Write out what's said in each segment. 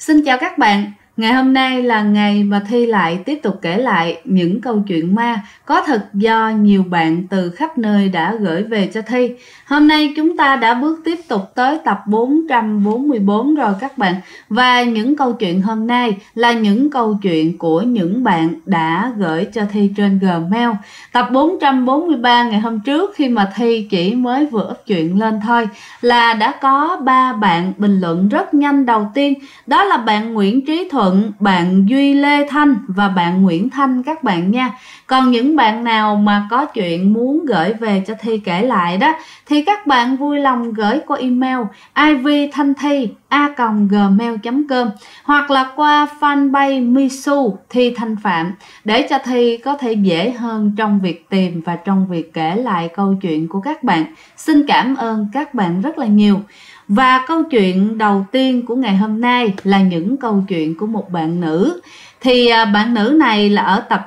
Xin chào các bạn, ngày hôm nay là ngày mà Thi lại tiếp tục kể lại những câu chuyện ma có thật do nhiều bạn từ khắp nơi đã gửi về cho Thi. Hôm nay chúng ta đã bước tiếp tục tới tập 444 rồi các bạn. Và những câu chuyện hôm nay là những câu chuyện của những bạn đã gửi cho Thi trên Gmail. Tập 443 ngày hôm trước khi mà Thi chỉ mới vừa up chuyện lên thôi là đã có 3 bạn bình luận rất nhanh. Đầu tiên đó là bạn Nguyễn Trí Thuận, bạn Duy Lê Thanh và bạn Nguyễn Thanh các bạn nha. Còn những bạn nào mà có chuyện muốn gửi về cho Thi kể lại đó thì các bạn vui lòng gửi qua email ivthanthi@gmail.com hoặc là qua fanpage Misu Thi Thanh Phạm để cho Thi có thể dễ hơn trong việc tìm và trong việc kể lại câu chuyện của các bạn. Xin cảm ơn các bạn rất là nhiều. Và câu chuyện đầu tiên của ngày hôm nay là những câu chuyện của một bạn nữ. Thì bạn nữ này là ở tập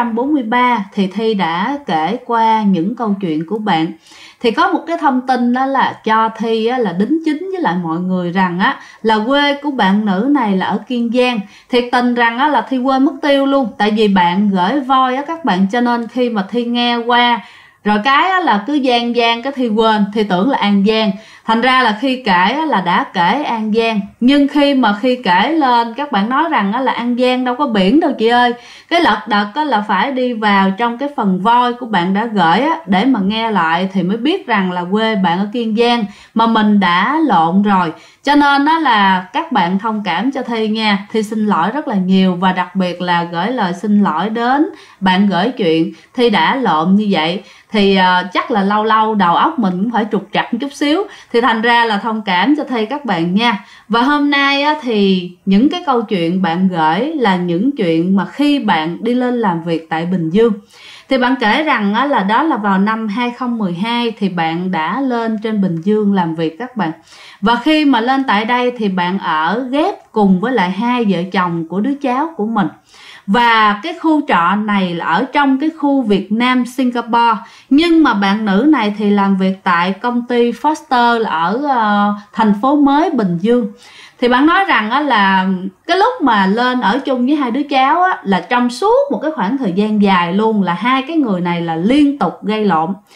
443 thì Thi đã kể qua những câu chuyện của bạn. Thì có một cái thông tin đó là cho Thi là đính chính với lại mọi người rằng là quê của bạn nữ này là ở Kiên Giang. Thiệt tình rằng là Thi quên mất tiêu luôn. Tại vì bạn gửi voi các bạn, cho nên khi mà Thi nghe qua rồi cái là cứ Giang cái Thi quên, Thi tưởng là An Giang. Thành ra là khi kể là đã kể An Giang, nhưng khi kể lên các bạn nói rằng là An Giang đâu có biển đâu chị ơi. Cái lật đật là phải đi vào trong cái phần voi của bạn đã gửi để mà nghe lại thì mới biết rằng là quê bạn ở Kiên Giang, mà mình đã lộn rồi. Cho nên đó là các bạn thông cảm cho Thi nha. Thi xin lỗi rất là nhiều, và đặc biệt là gửi lời xin lỗi đến bạn gửi chuyện Thi đã lộn như vậy. Thì chắc là lâu lâu đầu óc mình cũng phải trục trặc một chút xíu. Thì thành ra là thông cảm cho Thi các bạn nha. Và hôm nay thì những cái câu chuyện bạn gửi là những chuyện mà khi bạn đi lên làm việc tại Bình Dương. Thì bạn kể rằng là đó là vào năm 2012 thì bạn đã lên trên Bình Dương làm việc các bạn. Và khi mà lên tại đây thì bạn ở ghép cùng với lại hai vợ chồng của đứa cháu của mình. Và cái khu trọ này là ở trong cái khu Việt Nam Singapore. Nhưng mà bạn nữ này thì làm việc tại công ty Foster là ở thành phố mới Bình Dương. Thì bạn nói rằng là cái lúc mà lên ở chung với hai đứa cháu là trong suốt một cái khoảng thời gian dài luôn là hai cái người này là liên tục gây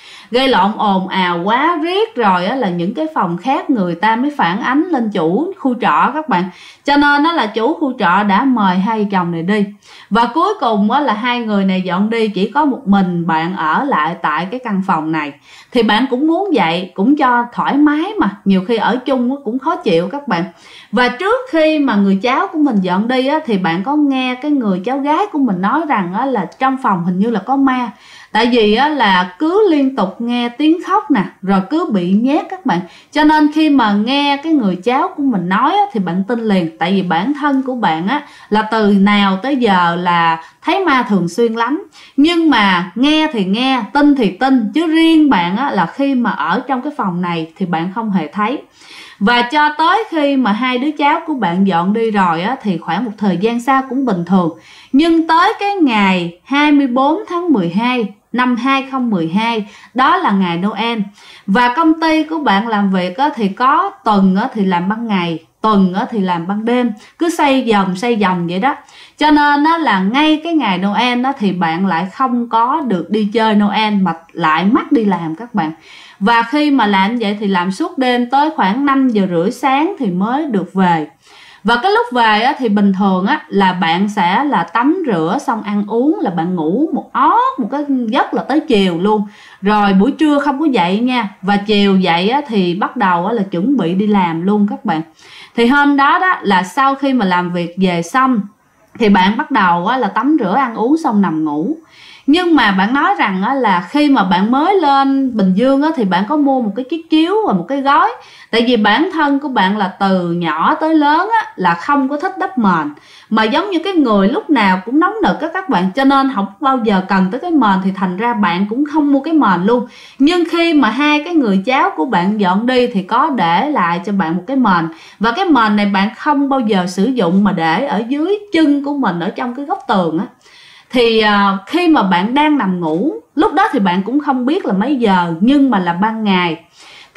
lộn ồn ào quá riết. Rồi là những cái phòng khác người ta mới phản ánh lên chủ khu trọ các bạn. Cho nên là chủ khu trọ đã mời hai chồng này đi. Và cuối cùng là hai người này dọn đi, chỉ có một mình bạn ở lại tại cái căn phòng này. Thì bạn cũng muốn vậy, cũng cho thoải mái mà, nhiều khi ở chung cũng khó chịu các bạn. Và trước khi mà người cháu của mình dọn đi thì bạn có nghe cái người cháu gái của mình nói rằng là trong phòng hình như là có ma. Tại vì là cứ liên tục nghe tiếng khóc nè, rồi cứ bị nhét các bạn. Cho nên khi mà nghe cái người cháu của mình nói thì bạn tin liền. Tại vì bản thân của bạn là từ nào tới giờ là thấy ma thường xuyên lắm. Nhưng mà nghe thì nghe, tin thì tin. Chứ riêng bạn là khi mà ở trong cái phòng này thì bạn không hề thấy. Và cho tới khi mà hai đứa cháu của bạn dọn đi rồi thì khoảng một thời gian sau cũng bình thường. Nhưng tới cái ngày 24 tháng 12 năm 2012, đó là ngày Noel. Và công ty của bạn làm việc thì có tuần thì làm ban ngày, tuần thì làm ban đêm, cứ xoay vòng vậy đó. Cho nên là ngay cái ngày Noel thì bạn lại không có được đi chơi Noel mà lại mắc đi làm các bạn. Và khi mà làm vậy thì làm suốt đêm tới khoảng 5 giờ rưỡi sáng thì mới được về. Và cái lúc về thì bình thường là bạn sẽ là tắm rửa xong ăn uống là bạn ngủ một cái giấc là tới chiều luôn. Rồi buổi trưa không có dậy nha. Và chiều dậy thì bắt đầu là chuẩn bị đi làm luôn các bạn. Thì hôm đó là sau khi mà làm việc về xong thì bạn bắt đầu là tắm rửa ăn uống xong nằm ngủ. Nhưng mà bạn nói rằng là khi mà bạn mới lên Bình Dương thì bạn có mua một cái chiếc chiếu và một cái gối. Tại vì bản thân của bạn là từ nhỏ tới lớn là không có thích đắp mền. Mà giống như cái người lúc nào cũng nóng nực các bạn. Cho nên không bao giờ cần tới cái mền, thì thành ra bạn cũng không mua cái mền luôn. Nhưng khi mà hai cái người cháu của bạn dọn đi thì có để lại cho bạn một cái mền. Và cái mền này bạn không bao giờ sử dụng mà để ở dưới chân của mình, ở trong cái góc tường Thì khi mà bạn đang nằm ngủ, lúc đó thì bạn cũng không biết là mấy giờ, nhưng mà là ban ngày.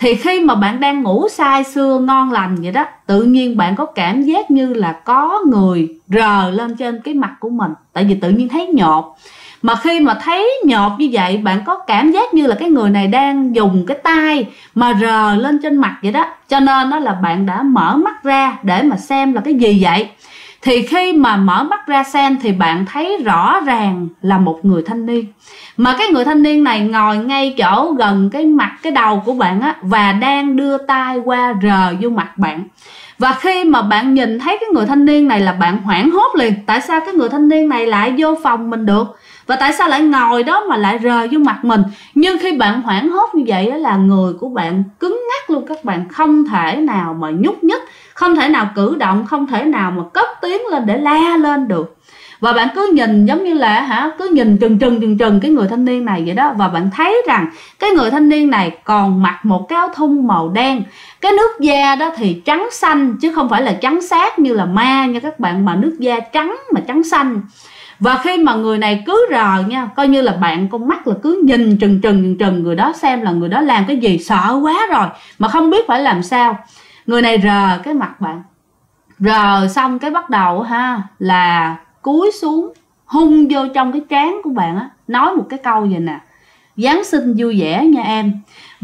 Thì khi mà bạn đang ngủ say sưa ngon lành vậy đó, tự nhiên bạn có cảm giác như là có người rờ lên trên cái mặt của mình, tại vì tự nhiên thấy nhột. Mà khi mà thấy nhột như vậy, bạn có cảm giác như là cái người này đang dùng cái tay mà rờ lên trên mặt vậy đó. Cho nên đó là bạn đã mở mắt ra để mà xem là cái gì vậy. Thì khi mà mở mắt ra xem thì bạn thấy rõ ràng là một người thanh niên. Mà cái người thanh niên này ngồi ngay chỗ gần cái mặt, cái đầu của bạn á, và đang đưa tay qua rờ vô mặt bạn. Và khi mà bạn nhìn thấy cái người thanh niên này là bạn hoảng hốt liền. Tại sao cái người thanh niên này lại vô phòng mình được? Và tại sao lại ngồi đó mà lại rờ vô mặt mình? Nhưng khi bạn hoảng hốt như vậy là người của bạn cứng ngắc luôn các bạn, không thể nào mà nhúc nhích, không thể nào cử động, không thể nào mà cất tiếng lên để la lên được. Và bạn cứ nhìn giống như là cứ nhìn trừng cái người thanh niên này vậy đó. Và bạn thấy rằng cái người thanh niên này còn mặc một cái áo thun màu đen. Cái nước da đó thì trắng xanh chứ không phải là trắng xát như là ma nha các bạn, mà nước da trắng mà trắng xanh. Và khi mà người này cứ rờ nha, coi như là bạn con mắt là cứ nhìn trừng người đó, xem là người đó làm cái gì, sợ quá rồi mà không biết phải làm sao. Người này rờ cái mặt bạn, rờ xong cái bắt đầu là cúi xuống hung vô trong cái trán của bạn á, nói một cái câu vậy nè: Giáng sinh vui vẻ nha em.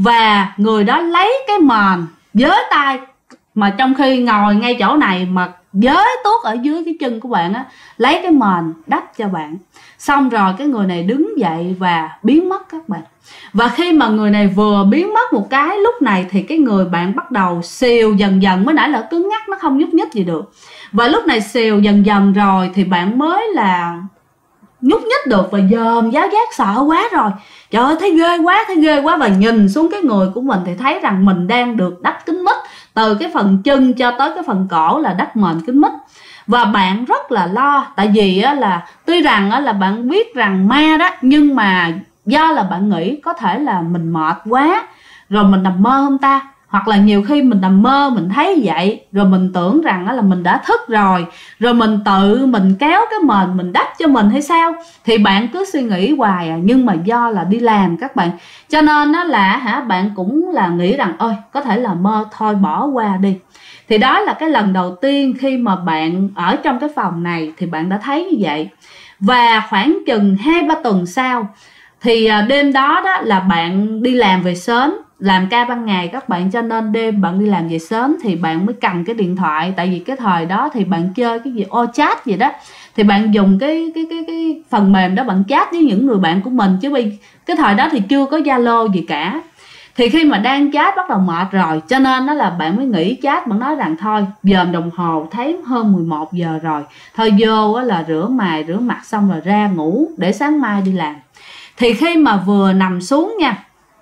Và người đó lấy cái mền với tay, mà trong khi ngồi ngay chỗ này mà với tuốt ở dưới cái chân của bạn á, lấy cái mền đắp cho bạn. Xong rồi cái người này đứng dậy và biến mất các bạn. Và khi mà người này vừa biến mất một cái, lúc này thì cái người bạn bắt đầu xìu dần dần. Mới nãy là cứng ngắc, nó không nhúc nhích gì được. Và lúc này xìu dần dần rồi thì bạn mới là nhúc nhích được và dòm giáo giác, sợ quá rồi. Trời ơi, thấy ghê quá. Và nhìn xuống cái người của mình thì thấy rằng mình đang được đắp kính mít, từ cái phần chân cho tới cái phần cổ là đắp mền kính mít. Và bạn rất là lo, tại vì là tuy rằng là bạn biết rằng ma đó, nhưng mà do là bạn nghĩ có thể là mình mệt quá rồi mình nằm mơ không ta, hoặc là nhiều khi mình nằm mơ mình thấy vậy rồi mình tưởng rằng là mình đã thức rồi mình tự mình kéo cái mền mình đắp cho mình hay sao. Thì bạn cứ suy nghĩ hoài nhưng mà do là đi làm các bạn, cho nên là bạn cũng là nghĩ rằng ôi có thể là mơ thôi, bỏ qua đi. Thì đó là cái lần đầu tiên khi mà bạn ở trong cái phòng này thì bạn đã thấy như vậy. Và khoảng chừng 2-3 tuần sau thì đêm đó là bạn đi làm về sớm, làm ca ban ngày các bạn, cho nên đêm bạn đi làm về sớm thì bạn mới cầm cái điện thoại. Tại vì cái thời đó thì bạn chơi cái gì chat gì đó, thì bạn dùng cái phần mềm đó bạn chat với những người bạn của mình, chứ cái thời đó thì chưa có Zalo gì cả. Thì khi mà đang chat bắt đầu mệt rồi, cho nên là bạn mới nghỉ chat. Bạn nói rằng thôi dòm đồng hồ thấy hơn 11 giờ rồi, thôi vô là rửa mặt xong rồi ra ngủ để sáng mai đi làm. Thì khi mà vừa nằm xuống nha,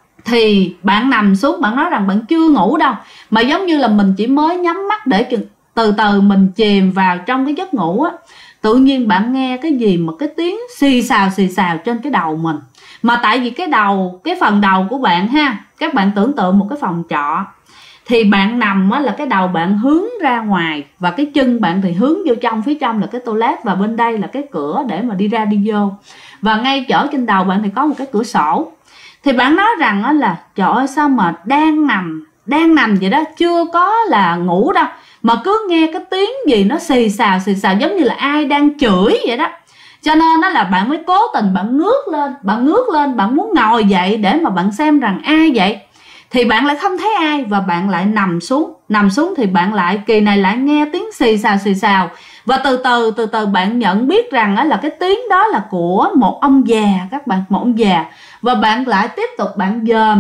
thì bạn nằm xuống, bạn nói rằng bạn chưa ngủ đâu, mà giống như là mình chỉ mới nhắm mắt để từ từ mình chìm vào trong cái giấc ngủ á. Tự nhiên bạn nghe cái gì mà cái tiếng xì xào trên cái đầu mình. Mà tại vì cái phần đầu của bạn các bạn tưởng tượng một cái phòng trọ, thì bạn nằm là cái đầu bạn hướng ra ngoài và cái chân bạn thì hướng vô trong. Phía trong là cái toilet và bên đây là cái cửa để mà đi ra đi vô. Và ngay chỗ trên đầu bạn thì có một cái cửa sổ. Thì bạn nói rằng là trời ơi sao mà đang nằm vậy đó, chưa có là ngủ đâu, mà cứ nghe cái tiếng gì nó xì xào giống như là ai đang chửi vậy đó. Cho nên là bạn mới cố tình bạn ngước lên, bạn muốn ngồi dậy để mà bạn xem rằng ai vậy. Thì bạn lại không thấy ai và bạn lại nằm xuống thì bạn lại kỳ này lại nghe tiếng xì xào. Và từ từ bạn nhận biết rằng là cái tiếng đó là của một ông già các bạn, một ông già. Và bạn lại tiếp tục bạn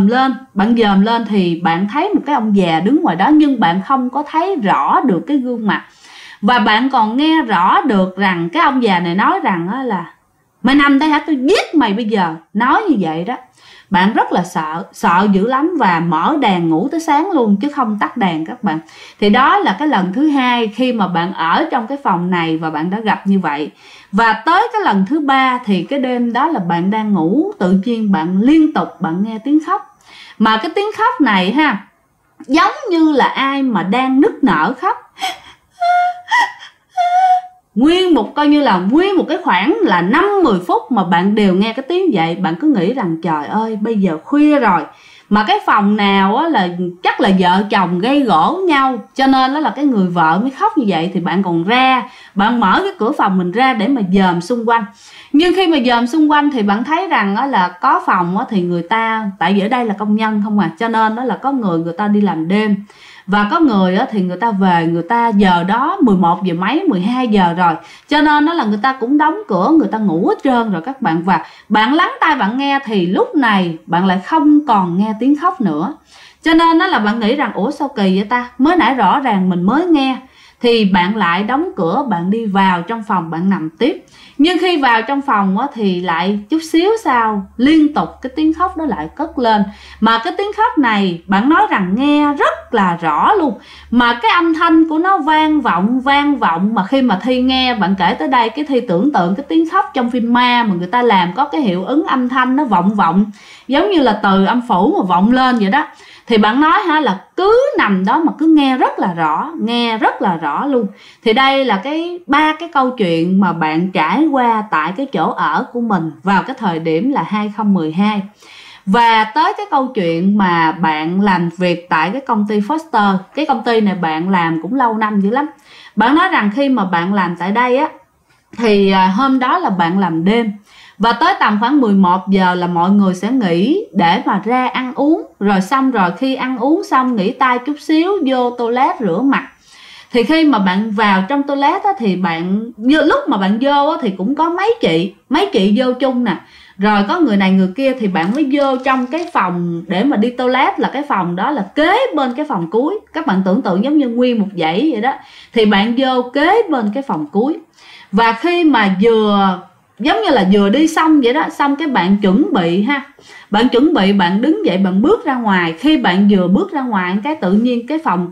dòm lên thì bạn thấy một cái ông già đứng ngoài đó, nhưng bạn không có thấy rõ được cái gương mặt. Và bạn còn nghe rõ được rằng cái ông già này nói rằng là mày nằm đây hả, tôi giết mày bây giờ, nói như vậy đó. Bạn rất là sợ dữ lắm và mở đèn ngủ tới sáng luôn chứ không tắt đèn các bạn. Thì đó là cái lần thứ hai khi mà bạn ở trong cái phòng này và bạn đã gặp như vậy. Và tới cái lần thứ ba thì cái đêm đó là bạn đang ngủ, tự nhiên bạn liên tục bạn nghe tiếng khóc. Mà cái tiếng khóc này giống như là ai mà đang nức nở khóc. Nguyên một cái khoảng là 5-10 phút mà bạn đều nghe cái tiếng vậy. Bạn cứ nghĩ rằng trời ơi bây giờ khuya rồi mà cái phòng nào á là chắc là vợ chồng gây gổ nhau, cho nên đó là cái người vợ mới khóc như vậy, thì bạn còn ra bạn mở cái cửa phòng mình ra để mà dòm xung quanh. Nhưng khi mà dòm xung quanh thì bạn thấy rằng á là có phòng á thì người ta, tại vì ở đây là công nhân không à, cho nên đó là có người ta đi làm đêm, và có người thì người ta về, người ta giờ đó 11 giờ mấy 12 giờ rồi, cho nên đó là người ta cũng đóng cửa, người ta ngủ hết trơn rồi các bạn. Và bạn lắng tai bạn nghe thì lúc này bạn lại không còn nghe tiếng khóc nữa, cho nên đó là bạn nghĩ rằng ủa sao kỳ vậy ta, mới nãy rõ ràng mình mới nghe. Thì bạn lại đóng cửa, bạn đi vào trong phòng bạn nằm tiếp. Nhưng khi vào trong phòng thì lại chút xíu sau liên tục cái tiếng khóc đó lại cất lên. Mà cái tiếng khóc này bạn nói rằng nghe rất là rõ luôn, mà cái âm thanh của nó vang vọng. Mà khi mà Thi nghe bạn kể tới đây, cái Thi tưởng tượng cái tiếng khóc trong phim ma mà người ta làm có cái hiệu ứng âm thanh nó vọng giống như là từ âm phủ mà vọng lên vậy đó. Thì bạn nói là cứ nằm đó mà cứ nghe rất là rõ luôn. Thì đây là ba cái câu chuyện mà bạn trải qua tại cái chỗ ở của mình vào cái thời điểm là 2012. Và tới cái câu chuyện mà bạn làm việc tại cái công ty Foster. Cái công ty này bạn làm cũng lâu năm dữ lắm. Bạn nói rằng khi mà bạn làm tại đây thì hôm đó là bạn làm đêm, và tới tầm khoảng 11 giờ là mọi người sẽ nghỉ để mà ra ăn uống. Rồi khi ăn uống xong nghỉ tay chút xíu vô toilet rửa mặt. Thì khi mà bạn vào trong toilet thì lúc mà bạn vô thì cũng có mấy chị vô chung nè. Rồi có người này người kia thì bạn mới vô trong cái phòng để mà đi toilet, là cái phòng đó là kế bên cái phòng cuối. Các bạn tưởng tượng giống như nguyên một dãy vậy đó. Thì bạn vô kế bên cái phòng cuối. Và khi mà giống như là vừa đi xong vậy đó, xong cái bạn chuẩn bị bạn đứng dậy bạn bước ra ngoài. Khi bạn vừa bước ra ngoài cái tự nhiên cái phòng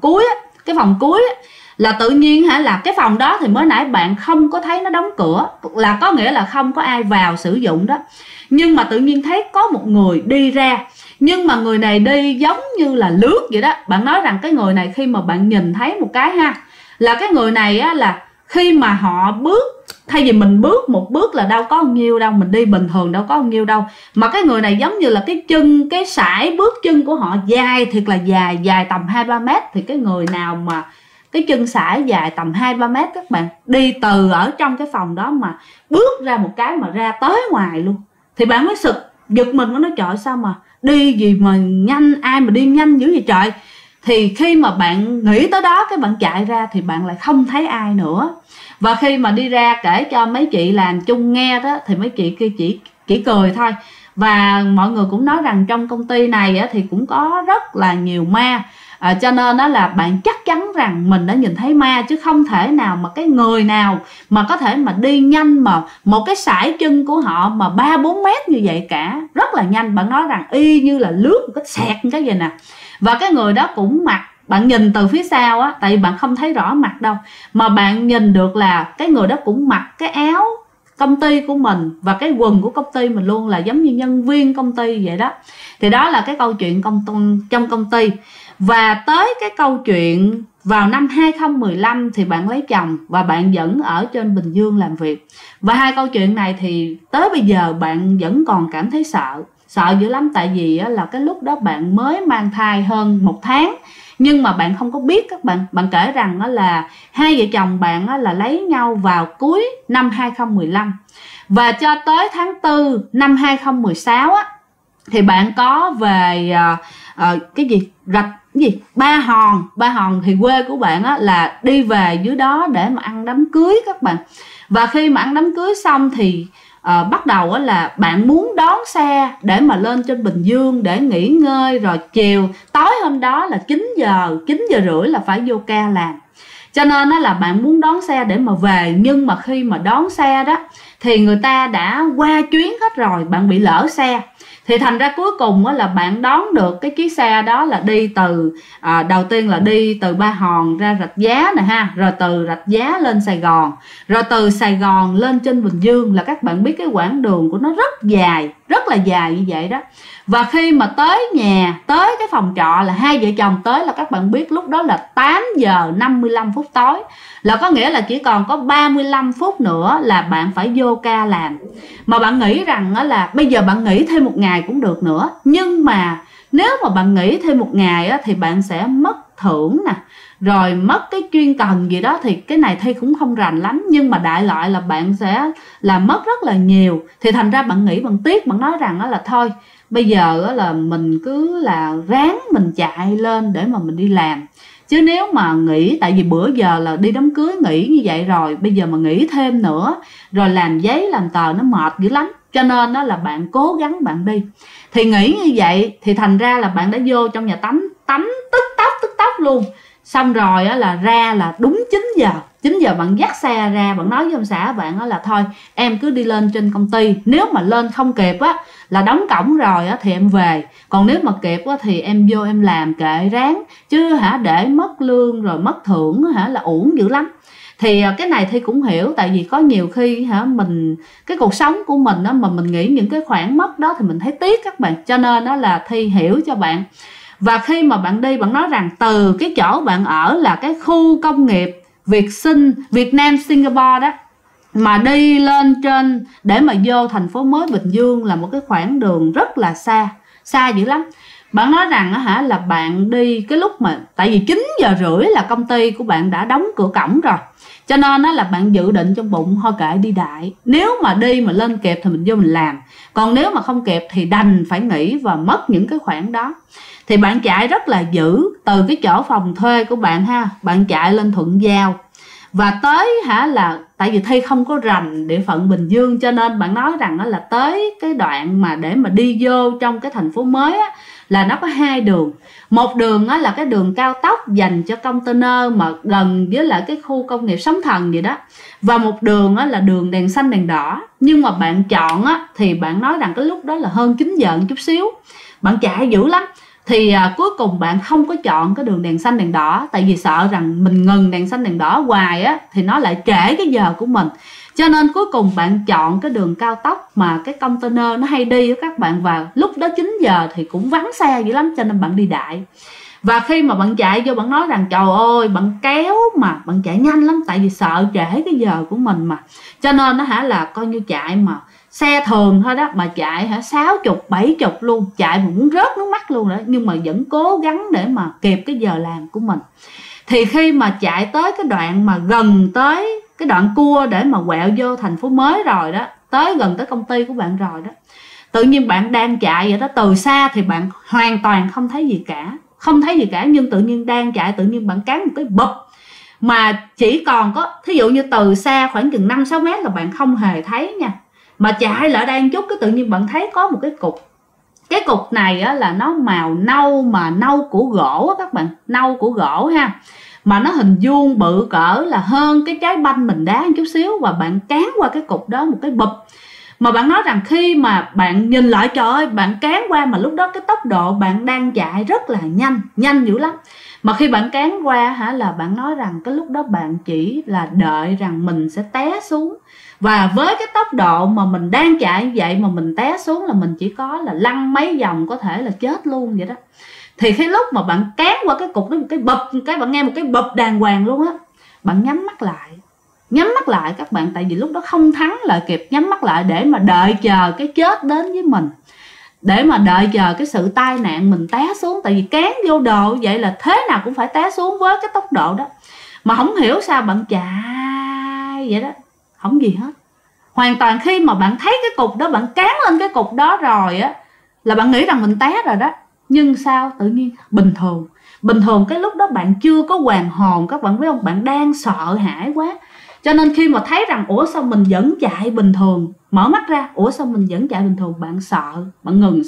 cuối là tự nhiên là cái phòng đó thì mới nãy bạn không có thấy nó đóng cửa, là có nghĩa là không có ai vào sử dụng đó. Nhưng mà tự nhiên thấy có một người đi ra, nhưng mà người này đi giống như là lướt vậy đó. Bạn nói rằng cái người này khi mà bạn nhìn thấy một cái là cái người này là khi mà họ bước, thay vì mình bước một bước là đâu có nhiêu đâu, mình đi bình thường đâu có nhiêu đâu, mà cái người này giống như là cái sải bước chân của họ dài thiệt là dài tầm 2-3 mét. Thì cái người nào mà cái chân sải dài tầm 2-3 mét các bạn, đi từ ở trong cái phòng đó mà bước ra một cái mà ra tới ngoài luôn. Thì bạn mới sực giật mình, nó nói trời sao mà đi gì mà nhanh, ai mà đi nhanh dữ vậy trời. Thì khi mà bạn nghĩ tới đó cái bạn chạy ra thì bạn lại không thấy ai nữa. Và khi mà đi ra kể cho mấy chị làm chung nghe đó thì mấy chị kia chỉ cười thôi. Và mọi người cũng nói rằng trong công ty này thì cũng có rất là nhiều ma. Cho nên đó là bạn chắc chắn rằng mình đã nhìn thấy ma, chứ không thể nào mà cái người nào mà có thể mà đi nhanh mà một cái sải chân của họ mà 3-4 mét như vậy cả, rất là nhanh. Bạn nói rằng y như là lướt một cái xẹt cái gì nè. Và cái người đó cũng mặc, bạn nhìn từ phía sau tại vì bạn không thấy rõ mặt đâu, mà bạn nhìn được là cái người đó cũng mặc cái áo công ty của mình và cái quần của công ty mình luôn, là giống như nhân viên công ty vậy đó. Thì đó là cái câu chuyện trong công ty. Và tới cái câu chuyện vào năm 2015 thì bạn lấy chồng và bạn vẫn ở trên Bình Dương làm việc. Và hai câu chuyện này thì tới bây giờ bạn vẫn còn cảm thấy sợ dữ lắm. Tại vì là cái lúc đó bạn mới mang thai hơn 1 tháng, nhưng mà bạn không có biết các bạn. Bạn kể rằng là hai vợ chồng bạn là lấy nhau vào cuối năm 2015, và cho tới tháng 4 năm 2016 thì bạn có về Ba Hòn thì quê của bạn là đi về dưới đó để mà ăn đám cưới các bạn. Và khi mà ăn đám cưới xong thì bắt đầu là bạn muốn đón xe để mà lên trên Bình Dương để nghỉ ngơi, rồi tối hôm đó là 9 giờ rưỡi là phải vô ca làm. Cho nên là bạn muốn đón xe để mà về, nhưng mà khi mà đón xe đó thì người ta đã qua chuyến hết rồi, bạn bị lỡ xe. Thì thành ra cuối cùng là bạn đón được cái chiếc xe đó là đi từ đầu tiên là đi từ Ba Hòn ra Rạch Giá nè rồi từ Rạch Giá lên Sài Gòn, rồi từ Sài Gòn lên trên Bình Dương. Là các bạn biết cái quãng đường của nó rất là dài như vậy đó. Và khi mà tới nhà, tới cái phòng trọ là hai vợ chồng tới, là các bạn biết lúc đó là 8 giờ 55 phút tối, là có nghĩa là chỉ còn có 35 phút nữa là bạn phải vô ca làm. Mà bạn nghĩ rằng là bây giờ bạn nghỉ thêm 1 ngày cũng được nữa, nhưng mà Nếu mà bạn nghỉ thêm một ngày á, thì bạn sẽ mất thưởng nè, rồi mất cái chuyên cần gì đó, thì cái này Thi cũng không rành lắm, nhưng mà đại loại là bạn sẽ làm mất rất là nhiều. Thì thành ra bạn nghĩ, bạn tiếc, bạn nói rằng là thôi bây giờ là mình cứ là ráng mình chạy lên để mà mình đi làm. Chứ nếu mà nghỉ, tại vì bữa giờ là đi đám cưới nghỉ như vậy rồi, bây giờ mà nghỉ thêm nữa rồi làm giấy làm tờ nó mệt dữ lắm. Cho nên đó là bạn cố gắng bạn đi. Thì nghĩ như vậy thì thành ra là bạn đã vô trong nhà tắm tức tốc luôn. Xong rồi á, là ra là đúng 9 giờ bạn dắt xe ra, bạn nói với ông xã bạn á, là thôi em cứ đi lên trên công ty, nếu mà lên không kịp á là đóng cổng rồi á thì em về, còn nếu mà kịp á thì em vô em làm kệ ráng, chứ để mất lương rồi mất thưởng là uổng dữ lắm. Thì cái này Thi cũng hiểu, tại vì có nhiều khi mình cái cuộc sống của mình á, mà mình nghĩ những cái khoản mất đó thì mình thấy tiếc các bạn, cho nên đó là Thi hiểu cho bạn. Và khi mà bạn đi, bạn nói rằng từ cái chỗ bạn ở là cái khu công nghiệp Việt Nam Singapore đó, mà đi lên trên để mà vô thành phố mới Bình Dương là một cái khoảng đường rất là xa dữ lắm. Bạn nói rằng là bạn đi cái lúc mà, tại vì 9:30 là công ty của bạn đã đóng cửa cổng rồi, cho nên là bạn dự định trong bụng thôi kệ đi đại, nếu mà đi mà lên kịp thì mình vô mình làm, còn nếu mà không kịp thì đành phải nghỉ và mất những cái khoản đó. Thì bạn chạy rất là dữ, từ cái chỗ phòng thuê của bạn bạn chạy lên Thuận Giao, và tới là tại vì Thi không có rành địa phận Bình Dương, cho nên bạn nói rằng là tới cái đoạn mà để mà đi vô trong cái thành phố mới là nó có 2 đường. Một đường là cái đường cao tốc dành cho container mà gần với lại cái khu công nghiệp Sóng Thần vậy đó, và một đường là đường đèn xanh đèn đỏ. Nhưng mà bạn chọn thì bạn nói rằng cái lúc đó là hơn 9 giờ một chút xíu, bạn chạy dữ lắm. Thì cuối cùng bạn không có chọn cái đường đèn xanh đèn đỏ, tại vì sợ rằng mình ngừng đèn xanh đèn đỏ hoài thì nó lại trễ cái giờ của mình. Cho nên cuối cùng bạn chọn cái đường cao tốc mà cái container nó hay đi các bạn, và lúc đó 9 giờ thì cũng vắng xe dữ lắm, cho nên bạn đi đại. Và khi mà bạn chạy vô, bạn nói rằng trời ơi, bạn kéo mà bạn chạy nhanh lắm, tại vì sợ trễ cái giờ của mình mà. Cho nên nó là coi như chạy mà xe thường thôi đó, mà chạy 60, 70 luôn, chạy mà muốn rớt nước mắt luôn đó, nhưng mà vẫn cố gắng để mà kịp cái giờ làm của mình. Thì khi mà chạy tới cái đoạn mà gần tới cái đoạn cua để mà quẹo vô thành phố mới rồi đó, tới gần tới công ty của bạn rồi đó, tự nhiên bạn đang chạy vậy đó, từ xa thì bạn hoàn toàn không thấy gì cả, nhưng tự nhiên đang chạy, tự nhiên bạn cán một cái bụp, mà chỉ còn có, thí dụ như từ xa khoảng chừng 5-6 mét là bạn không hề thấy nha, mà chạy lại đang chút cái tự nhiên bạn thấy có một cái cục. Cái cục này là nó màu nâu, mà nâu của gỗ các bạn, nâu của gỗ mà nó hình vuông bự cỡ là hơn cái trái banh mình đá một chút xíu, và bạn cán qua cái cục đó một cái bụp. Mà bạn nói rằng khi mà bạn nhìn lại, trời ơi, bạn cán qua mà lúc đó cái tốc độ bạn đang chạy rất là nhanh dữ lắm. Mà khi bạn cán qua là bạn nói rằng cái lúc đó bạn chỉ là đợi rằng mình sẽ té xuống, và với cái tốc độ mà mình đang chạy vậy mà mình té xuống là mình chỉ có là lăn mấy vòng, có thể là chết luôn vậy đó. Thì cái lúc mà bạn cán qua cái cục đó một cái bụp, bạn nghe một cái bụp đàng hoàng luôn bạn nhắm mắt lại các bạn, tại vì lúc đó không thắng lại kịp nhắm mắt lại để mà đợi chờ cái chết đến với mình, để mà đợi chờ cái sự tai nạn mình té xuống. Tại vì cán vô độ vậy là thế nào cũng phải té xuống với cái tốc độ đó. Mà không hiểu sao bạn chạy vậy đó, không gì hết. Hoàn toàn khi mà bạn thấy cái cục đó, bạn cán lên cái cục đó rồi là bạn nghĩ rằng mình té rồi đó. Nhưng sao tự nhiên bình thường cái lúc đó bạn chưa có hoàn hồn, các bạn biết không, bạn đang sợ hãi quá. Cho nên khi mà thấy rằng ủa sao mình vẫn chạy bình thường, mở mắt ra ủa sao mình vẫn chạy bình thường, bạn sợ, bạn ngừng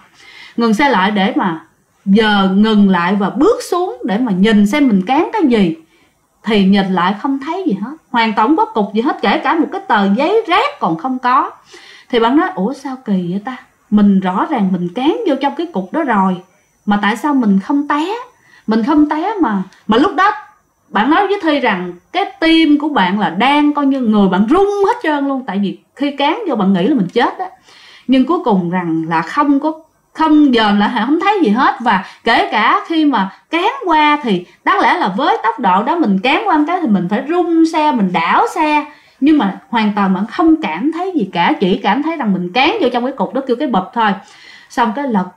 xe lại để mà giờ ngừng lại và bước xuống để mà nhìn xem mình cán cái gì. Thì nhìn lại không thấy gì hết, hoàn toàn không có cục gì hết, kể cả một cái tờ giấy rác còn không có. Thì bạn nói ủa sao kỳ vậy ta, mình rõ ràng mình cán vô trong cái cục đó rồi mà tại sao mình không té mà lúc đó bạn nói với Thi rằng cái tim của bạn là đang coi như người bạn rung hết trơn luôn, tại vì khi cán vô bạn nghĩ là mình chết đó, nhưng cuối cùng rằng là không dòm lại, không thấy gì hết. Và kể cả khi mà cán qua thì đáng lẽ là với tốc độ đó mình cán qua cái thì mình phải rung xe, mình đảo xe, nhưng mà hoàn toàn bạn không cảm thấy gì cả, chỉ cảm thấy rằng mình cán vô trong cái cục đó kêu cái bụp thôi. Xong cái lật đật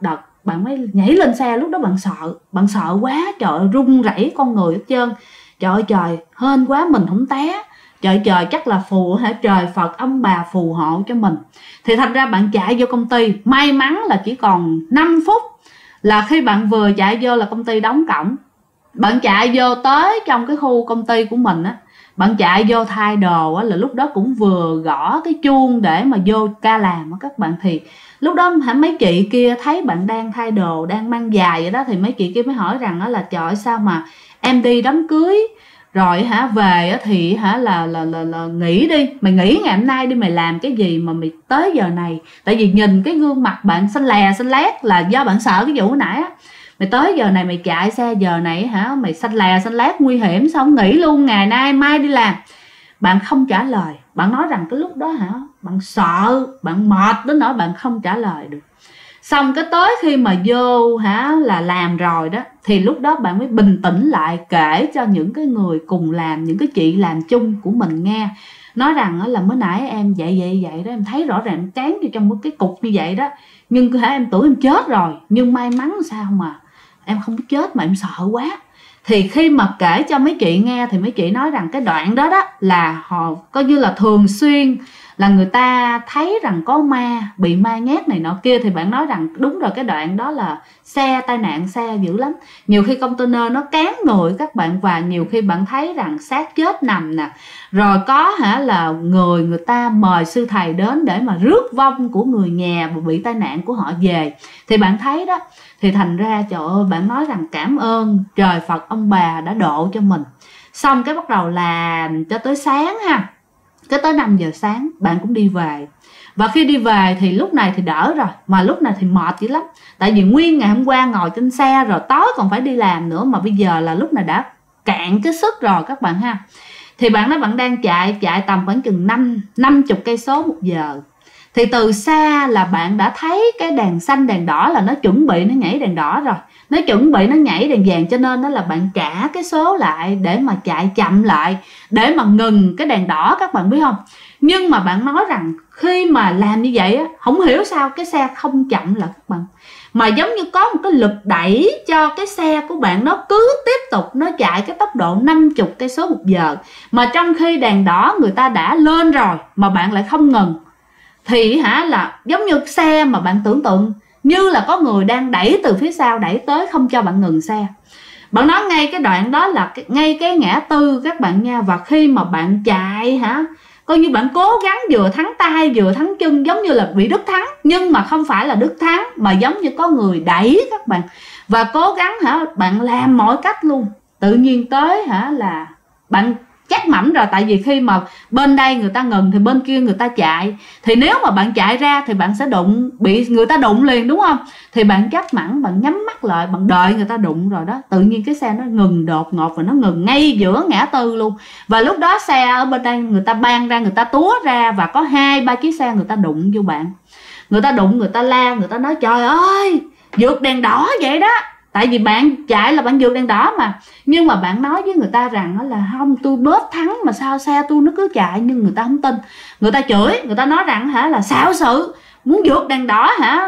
bạn mới nhảy lên xe. Lúc đó bạn sợ quá, trời ơi, run rẩy con người hết trơn. Trời ơi trời, hên quá mình không té. Trời trời, chắc là trời Phật ông bà phù hộ cho mình. Thì thành ra bạn chạy vô công ty, may mắn là chỉ còn 5 phút là khi bạn vừa chạy vô là công ty đóng cổng. Bạn chạy vô tới trong cái khu công ty của mình á, bạn chạy vô thay đồ á, là lúc đó cũng vừa gõ cái chuông để mà vô ca làm á các bạn. Thì lúc đó mấy chị kia thấy bạn đang thay đồ, đang mang giày vậy đó, thì mấy chị kia mới hỏi rằng á là trời ơi, sao mà em đi đám cưới rồi về thì là nghỉ đi, mày nghỉ ngày hôm nay đi, mày làm cái gì mà mày tới giờ này. Tại vì nhìn cái gương mặt bạn xanh lè xanh lét là do bạn sợ cái vụ hồi nãy á. Mày tới giờ này mày chạy xe giờ này mày xanh lè xanh lét nguy hiểm, sao không nghỉ luôn ngày nay mai đi làm. Bạn không trả lời. Bạn nói rằng cái lúc đó bạn sợ, bạn mệt đến nỗi bạn không trả lời được. Xong cái tới khi mà vô là làm rồi đó, thì lúc đó bạn mới bình tĩnh lại, kể cho những cái người cùng làm, những cái chị làm chung của mình nghe. Nói rằng là mới nãy em vậy đó, em thấy rõ ràng em cán vô trong một cái cục như vậy đó, nhưng em tưởng em chết rồi, nhưng may mắn sao mà em không biết chết mà em sợ quá. Thì khi mà kể cho mấy chị nghe thì mấy chị nói rằng cái đoạn đó là họ coi như là thường xuyên là người ta thấy rằng có ma, bị ma nhát này nọ kia. Thì bạn nói rằng đúng rồi, cái đoạn đó là tai nạn xe dữ lắm. Nhiều khi container nó cán người các bạn, và nhiều khi bạn thấy rằng xác chết nằm nè, rồi có là người ta mời sư thầy đến để mà rước vong của người nhà bị tai nạn của họ về. Thì bạn thấy đó, thì thành ra trời ơi, bạn nói rằng cảm ơn trời Phật ông bà đã độ cho mình. Xong cái bắt đầu làm cho tới sáng cái tới 5 giờ sáng bạn cũng đi về. Và khi đi về thì lúc này thì đỡ rồi, mà lúc này thì mệt dữ lắm. Tại vì nguyên ngày hôm qua ngồi trên xe rồi tối còn phải đi làm nữa, mà bây giờ là lúc này đã cạn cái sức rồi các bạn ha. Thì bạn nói bạn đang chạy tầm khoảng chừng 50 cây số một giờ. Thì từ xa là bạn đã thấy cái đèn xanh đèn đỏ là nó chuẩn bị nó nhảy đèn đỏ rồi, nó chuẩn bị nó nhảy đèn vàng, cho nên đó là bạn trả cái số lại để mà chạy chậm lại, để mà ngừng cái đèn đỏ các bạn biết không. Nhưng mà bạn nói rằng khi mà làm như vậy á, không hiểu sao cái xe không chậm là các bạn, mà giống như có một cái lực đẩy cho cái xe của bạn nó cứ tiếp tục nó chạy cái tốc độ 50 cây số một giờ. Mà trong khi đèn đỏ người ta đã lên rồi mà bạn lại không ngừng, thì là giống như xe mà bạn tưởng tượng như là có người đang đẩy từ phía sau đẩy tới không cho bạn ngừng xe. Bạn nói ngay cái đoạn đó là ngay cái ngã tư các bạn nha. Và khi mà bạn chạy coi như bạn cố gắng vừa thắng tay vừa thắng chân, giống như là bị đứt thắng, nhưng mà không phải là đứt thắng, mà giống như có người đẩy các bạn. Và cố gắng bạn làm mọi cách luôn. Tự nhiên tới là bạn chắc mẩm rồi. Tại vì khi mà bên đây người ta ngừng thì bên kia người ta chạy, thì nếu mà bạn chạy ra thì bạn sẽ bị người ta đụng liền đúng không. Thì bạn chắc mẩm, bạn nhắm mắt lại, bạn đợi người ta đụng rồi đó, tự nhiên cái xe nó ngừng đột ngột, và nó ngừng ngay giữa ngã tư luôn. Và lúc đó xe ở bên đây người ta ban ra, người ta túa ra, và có 2-3 chiếc xe người ta đụng vô bạn. Người ta đụng, người ta la, người ta nói trời ơi vượt đèn đỏ vậy đó. Tại vì bạn chạy là bạn vượt đèn đỏ mà. Nhưng mà bạn nói với người ta rằng là không, tôi bớt thắng mà sao xe tôi nó cứ chạy. Nhưng người ta không tin, người ta chửi, người ta nói rằng là xạo sự, muốn vượt đèn đỏ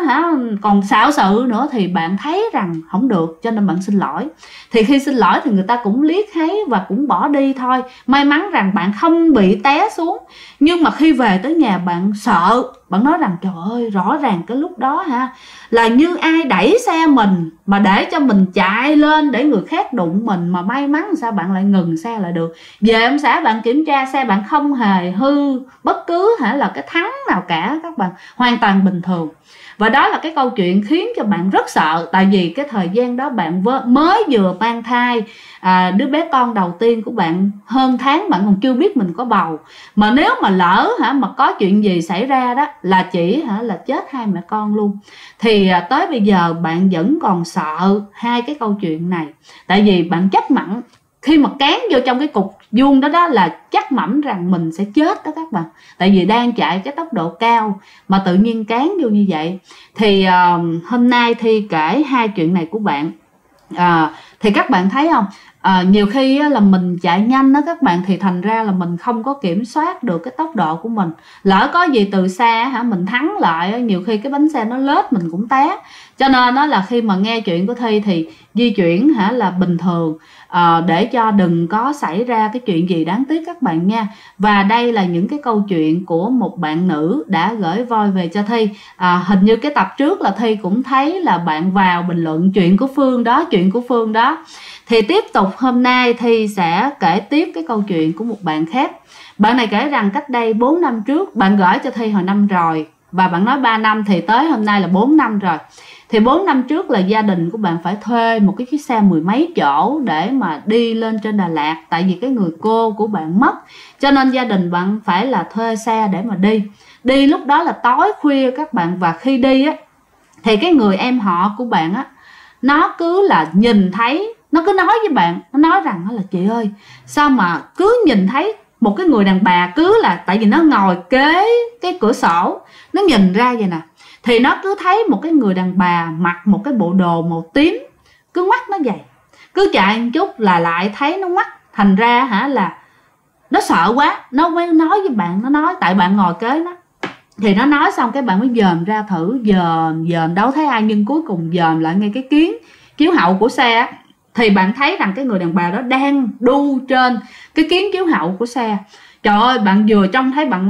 còn xạo sự nữa. Thì bạn thấy rằng không được, cho nên bạn xin lỗi. Thì khi xin lỗi thì người ta cũng liếc thấy và cũng bỏ đi thôi. May mắn rằng bạn không bị té xuống. Nhưng mà khi về tới nhà bạn sợ, bạn nói rằng trời ơi, rõ ràng cái lúc đó là như ai đẩy xe mình mà để cho mình chạy lên để người khác đụng mình. Mà may mắn sao bạn lại ngừng xe lại được. Về ông xã bạn kiểm tra xe bạn không hề hư bất cứ là cái thắng nào cả các bạn, hoàn toàn bình thường. Và đó là cái câu chuyện khiến cho bạn rất sợ. Tại vì cái thời gian đó bạn mới vừa mang thai đứa bé con đầu tiên của bạn, hơn tháng bạn còn chưa biết mình có bầu. Mà nếu mà lỡ mà có chuyện gì xảy ra đó là chỉ là chết hai mẹ con luôn. Thì tới bây giờ bạn vẫn còn sợ hai cái câu chuyện này. Tại vì bạn chắc mặn khi mà cán vô trong cái cục vuông đó là chắc mẩm rằng mình sẽ chết đó các bạn. Tại vì đang chạy cái tốc độ cao mà tự nhiên cán vô như vậy. Thì hôm nay Thi kể hai chuyện này của bạn. Thì các bạn thấy không, nhiều khi là mình chạy nhanh đó các bạn, thì thành ra là mình không có kiểm soát được cái tốc độ của mình. Lỡ có gì từ xa mình thắng lại, nhiều khi cái bánh xe nó lết mình cũng té. Cho nên nó là khi mà nghe chuyện của Thi thì di chuyển là bình thường, để cho đừng có xảy ra cái chuyện gì đáng tiếc các bạn nha. Và đây là những cái câu chuyện của một bạn nữ đã gửi voi về cho Thi. Hình như cái tập trước là Thi cũng thấy là bạn vào bình luận chuyện của Phương đó, chuyện của Phương đó. Thì tiếp tục hôm nay Thi sẽ kể tiếp cái câu chuyện của một bạn khác. Bạn này kể rằng cách đây 4 năm trước, bạn gửi cho Thi hồi năm rồi, và bạn nói 3 năm thì tới hôm nay là 4 năm rồi. Thì 4 năm trước là gia đình của bạn phải thuê một cái chiếc xe 10 mấy chỗ để mà đi lên trên Đà Lạt. Tại vì cái người cô của bạn mất, cho nên gia đình bạn phải là thuê xe để mà đi. Đi lúc đó là tối khuya các bạn. Và khi đi á, thì cái người em họ của bạn á, nó cứ là nhìn thấy, nó cứ nói với bạn, nó nói rằng là chị ơi, sao mà cứ nhìn thấy một cái người đàn bà, cứ là tại vì nó ngồi kế cái cửa sổ, nó nhìn ra vậy nè, thì nó cứ thấy một cái người đàn bà mặc một cái bộ đồ màu tím, cứ ngoắt nó vậy, cứ chạy một chút là lại thấy nó ngoắt. Thành ra là nó sợ quá, nó mới nói với bạn, nó nói tại bạn ngồi kế nó, thì nó nói xong cái bạn mới dòm ra thử, dòm đâu thấy ai, nhưng cuối cùng dòm lại ngay cái kiến chiếu hậu của xe, thì bạn thấy rằng cái người đàn bà đó đang đu trên cái kiến chiếu hậu của xe. Trời ơi, bạn vừa trông thấy bạn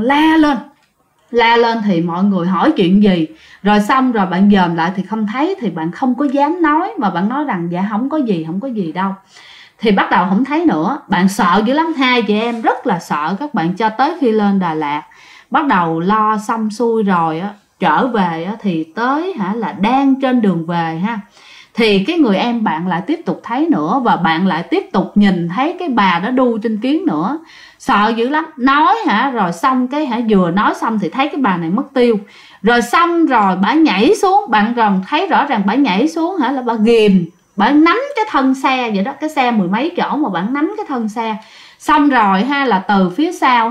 la lên thì mọi người hỏi chuyện gì, rồi xong rồi bạn dòm lại thì không thấy, thì bạn không có dám nói, mà bạn nói rằng dạ không có gì đâu. Thì bắt đầu không thấy nữa, bạn sợ dữ lắm, hai chị em rất là sợ các bạn, cho tới khi lên Đà Lạt bắt đầu lo xong xuôi rồi á, trở về á, thì tới là đang trên đường về ha, thì cái người em bạn lại tiếp tục thấy nữa, và bạn lại tiếp tục nhìn thấy cái bà đó đu trên kiến nữa. Sợ dữ lắm, nói rồi xong cái vừa nói xong thì thấy cái bà này mất tiêu, rồi xong rồi bà nhảy xuống, bạn còn thấy rõ ràng bà nhảy xuống là bà ghìm, bà nắm cái thân xe vậy đó, cái xe 10 mấy chỗ mà bạn nắm cái thân xe. Xong rồi là từ phía sau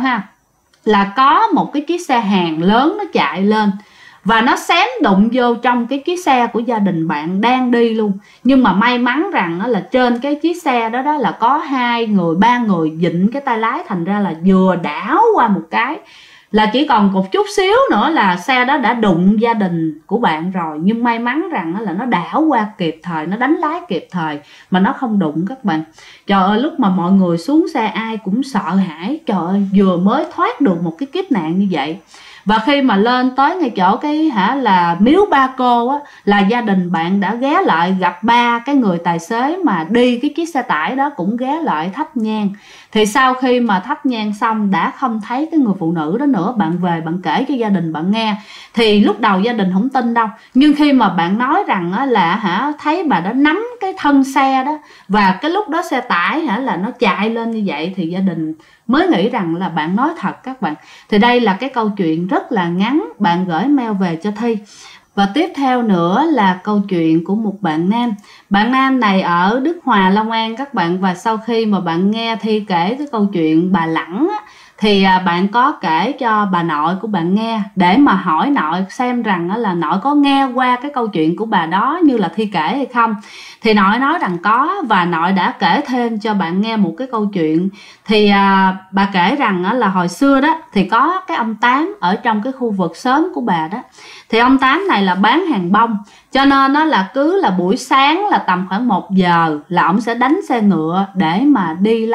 là có một cái chiếc xe hàng lớn nó chạy lên, và nó xém đụng vô trong cái chiếc xe của gia đình bạn đang đi luôn. Nhưng mà may mắn rằng là trên cái chiếc xe đó là có 2 người 3 người vịn cái tay lái, thành ra là vừa đảo qua một cái là chỉ còn một chút xíu nữa là xe đó đã đụng gia đình của bạn rồi. Nhưng may mắn rằng là nó đảo qua kịp thời, nó đánh lái kịp thời mà nó không đụng các bạn. Trời ơi, lúc mà mọi người xuống xe ai cũng sợ hãi, trời ơi, vừa mới thoát được một cái kiếp nạn như vậy. Và khi mà lên tới ngay chỗ cái là miếu Ba Cô á, là gia đình bạn đã ghé lại gặp 3 cái người tài xế mà đi cái chiếc xe tải đó, cũng ghé lại thắp nhang. Thì sau khi mà thắp nhang xong đã không thấy cái người phụ nữ đó nữa, bạn về bạn kể cho gia đình bạn nghe, thì lúc đầu gia đình không tin đâu. Nhưng khi mà bạn nói rằng là thấy bà đã nắm cái thân xe đó, và cái lúc đó xe tải là nó chạy lên như vậy, thì gia đình mới nghĩ rằng là bạn nói thật các bạn. Thì đây là cái câu chuyện rất là ngắn bạn gửi mail về cho Thi. Và tiếp theo nữa là câu chuyện của một bạn nam. Bạn nam này ở Đức Hòa, Long An các bạn. Và sau khi mà bạn nghe Thi kể cái câu chuyện bà Lẳng á, thì bạn có kể cho bà nội của bạn nghe, để mà hỏi nội xem rằng là nội có nghe qua cái câu chuyện của bà đó như là Thi kể hay không. Thì nội nói rằng có, và nội đã kể thêm cho bạn nghe một cái câu chuyện. Thì bà kể rằng là hồi xưa đó thì có cái ông Tám ở trong cái khu vực xóm của bà đó. Thì ông Tám này là bán hàng bông, cho nên nó là cứ là buổi sáng là tầm khoảng 1 giờ là ông sẽ đánh xe ngựa để mà đi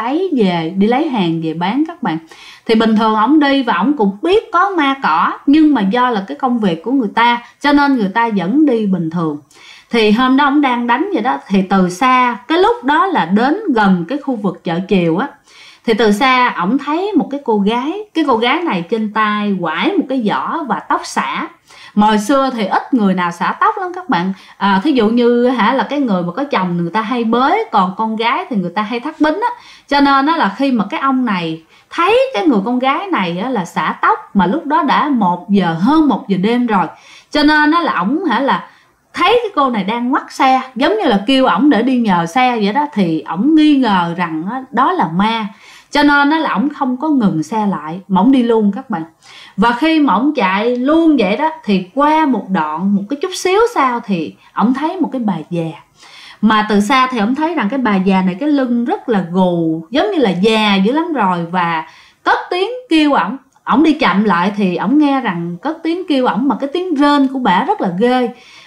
lấy hàng về bán các bạn. Thì bình thường ông đi và ông cũng biết có ma cỏ, nhưng mà do là cái công việc của người ta cho nên người ta vẫn đi bình thường. Thì hôm đó ông đang đánh vậy đó, thì từ xa, cái lúc đó là đến gần cái khu vực chợ chiều á, thì từ xa ổng thấy một cái cô gái. Cái cô gái này trên tay quải một cái giỏ và tóc xả. Mà hồi xưa thì ít người nào xả tóc lắm các bạn. Thí dụ như là cái người mà có chồng người ta hay bới, còn con gái thì người ta hay thắt bính á. Cho nên đó là khi mà cái ông này thấy cái người con gái này là xả tóc, mà lúc đó đã hơn 1 giờ đêm rồi, cho nên là ổng là thấy cái cô này đang ngoắt xe, giống như là kêu ổng để đi nhờ xe vậy đó, thì ổng nghi ngờ rằng đó là ma, cho nên là ổng không có ngừng xe lại mà ổng đi luôn các bạn. Và khi mà ổng chạy luôn vậy đó, thì qua một đoạn một cái chút xíu sau thì ổng thấy một cái bà già. Mà từ xa thì ổng thấy rằng cái bà già này cái lưng rất là gù, giống như là già dữ lắm rồi, và cất tiếng kêu ổng. Ổng đi chậm lại thì ổng nghe rằng cất tiếng kêu ổng, mà cái tiếng rên của bả rất là ghê.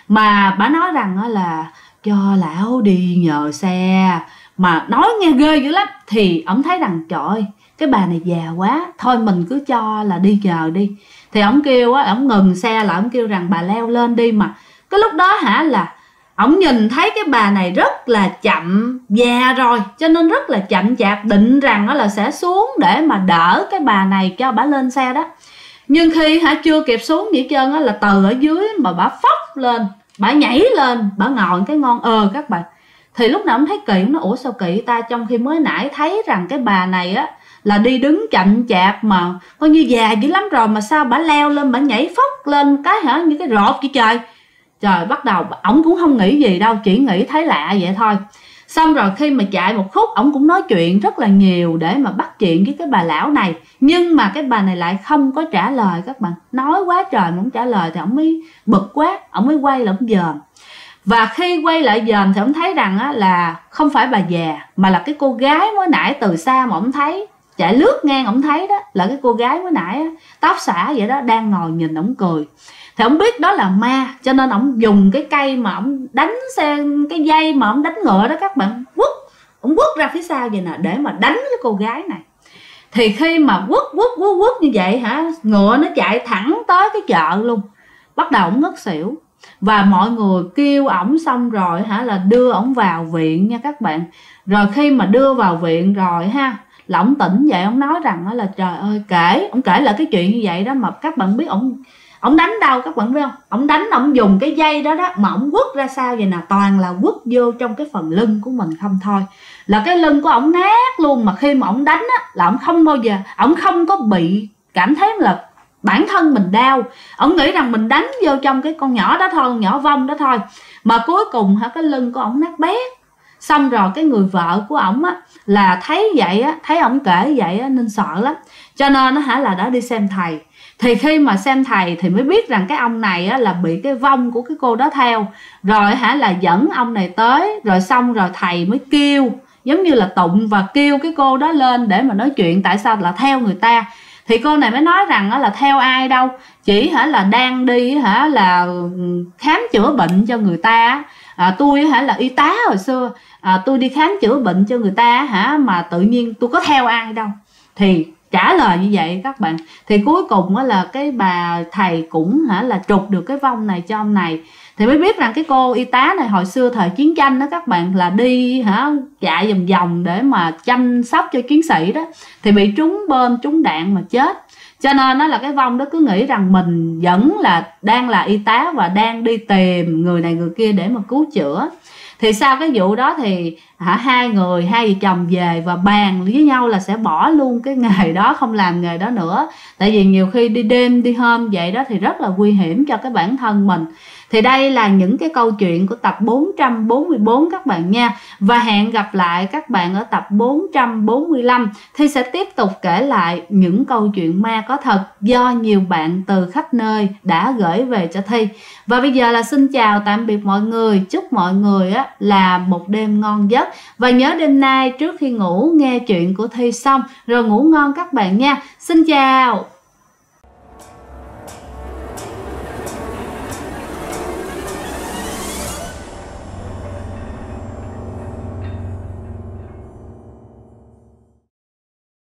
Mà bà nói rằng là cho lão đi nhờ xe, mà nói nghe ghê dữ lắm. Thì ổng thấy rằng trời ơi, cái bà này già quá, thôi mình cứ cho là đi nhờ đi. Thì ổng kêu á, ổng ngừng xe lại, ổng kêu rằng bà leo lên đi. Mà cái lúc đó là ổng nhìn thấy cái bà này rất là chậm, già rồi, cho nên rất là chậm chạp, định rằng là sẽ xuống để mà đỡ cái bà này cho bà lên xe đó. Nhưng khi chưa kịp xuống gì hết trơn là từ ở dưới mà bà phóc lên, bà nhảy lên, bà ngồi cái ngon các bạn. Thì lúc nào ông thấy kỳ, nó ủa sao kỳ ta, trong khi mới nãy thấy rằng cái bà này á là đi đứng chậm chạp mà coi như già dữ lắm rồi, mà sao bà leo lên, bà nhảy phóc lên cái như cái rột vậy trời. Trời, bắt đầu ổng cũng không nghĩ gì đâu, chỉ nghĩ thấy lạ vậy thôi. Xong rồi khi mà chạy một khúc, ổng cũng nói chuyện rất là nhiều để mà bắt chuyện với cái bà lão này. Nhưng mà cái bà này lại không có trả lời các bạn. Nói quá trời mà không trả lời thì ổng mới bực quá, ổng mới quay lại ổng dòm. Và khi quay lại dòm thì ổng thấy rằng là không phải bà già, mà là cái cô gái mới nãy từ xa mà ổng thấy, chạy lướt ngang ổng thấy đó, là cái cô gái mới nãy tóc xõa vậy đó, đang ngồi nhìn ổng cười. Thì ổng biết đó là ma, cho nên ổng dùng cái cây mà ổng đánh xe, cái dây mà ổng đánh ngựa đó các bạn, ổng quất ra phía sau vậy nè, để mà đánh cái cô gái này. Thì khi mà quất như vậy ngựa nó chạy thẳng tới cái chợ luôn. Bắt đầu ổng ngất xỉu. Và mọi người kêu ổng xong rồi là đưa ổng vào viện nha các bạn. Rồi khi mà đưa vào viện rồi là ổng tỉnh dậy, ổng nói rằng là trời ơi, ổng kể lại cái chuyện như vậy đó. Mà các bạn biết ổng đánh đâu các bạn biết không? Ổng đánh, ổng dùng cái dây đó mà ổng quất ra sao vậy nè, toàn là quất vô trong cái phần lưng của mình không thôi, là cái lưng của ổng nát luôn. Mà khi mà ổng đánh là ổng không bao giờ, ổng không có bị cảm thấy là bản thân mình đau. Ổng nghĩ rằng mình đánh vô trong cái con nhỏ đó thôi, con nhỏ vong đó thôi. Mà cuối cùng cái lưng của ổng nát bét. Xong rồi cái người vợ của ổng là thấy vậy thấy ổng kể vậy nên sợ lắm, cho nên là đã đi xem thầy. Thì khi mà xem thầy thì mới biết rằng cái ông này là bị cái vong của cái cô đó theo. Rồi là dẫn ông này tới, rồi xong rồi thầy mới kêu, giống như là tụng và kêu cái cô đó lên để mà nói chuyện tại sao là theo người ta. Thì cô này mới nói rằng là theo ai đâu, chỉ là đang đi là khám chữa bệnh cho người ta. Tôi là y tá hồi xưa, tôi đi khám chữa bệnh cho người ta mà tự nhiên tôi có theo ai đâu. Thì trả lời như vậy các bạn. Thì cuối cùng là cái bà thầy cũng là trục được cái vong này cho ông này. Thì mới biết rằng cái cô y tá này hồi xưa thời chiến tranh đó các bạn, là đi chạy vòng vòng để mà chăm sóc cho chiến sĩ đó, thì bị trúng bom trúng đạn mà chết. Cho nên là cái vong đó cứ nghĩ rằng mình vẫn là đang là y tá và đang đi tìm người này người kia để mà cứu chữa. Thì sau cái vụ đó thì hai vợ chồng về và bàn với nhau là sẽ bỏ luôn cái nghề đó, không làm nghề đó nữa. Tại vì nhiều khi đi đêm đi hôm vậy đó thì rất là nguy hiểm cho cái bản thân mình. Thì đây là những cái câu chuyện của tập 444 các bạn nha. Và hẹn gặp lại các bạn ở tập 445. Thi sẽ tiếp tục kể lại những câu chuyện ma có thật do nhiều bạn từ khắp nơi đã gửi về cho Thi. Và bây giờ là xin chào tạm biệt mọi người. Chúc mọi người là một đêm ngon giấc. Và nhớ đêm nay trước khi ngủ nghe chuyện của Thi xong rồi ngủ ngon các bạn nha. Xin chào.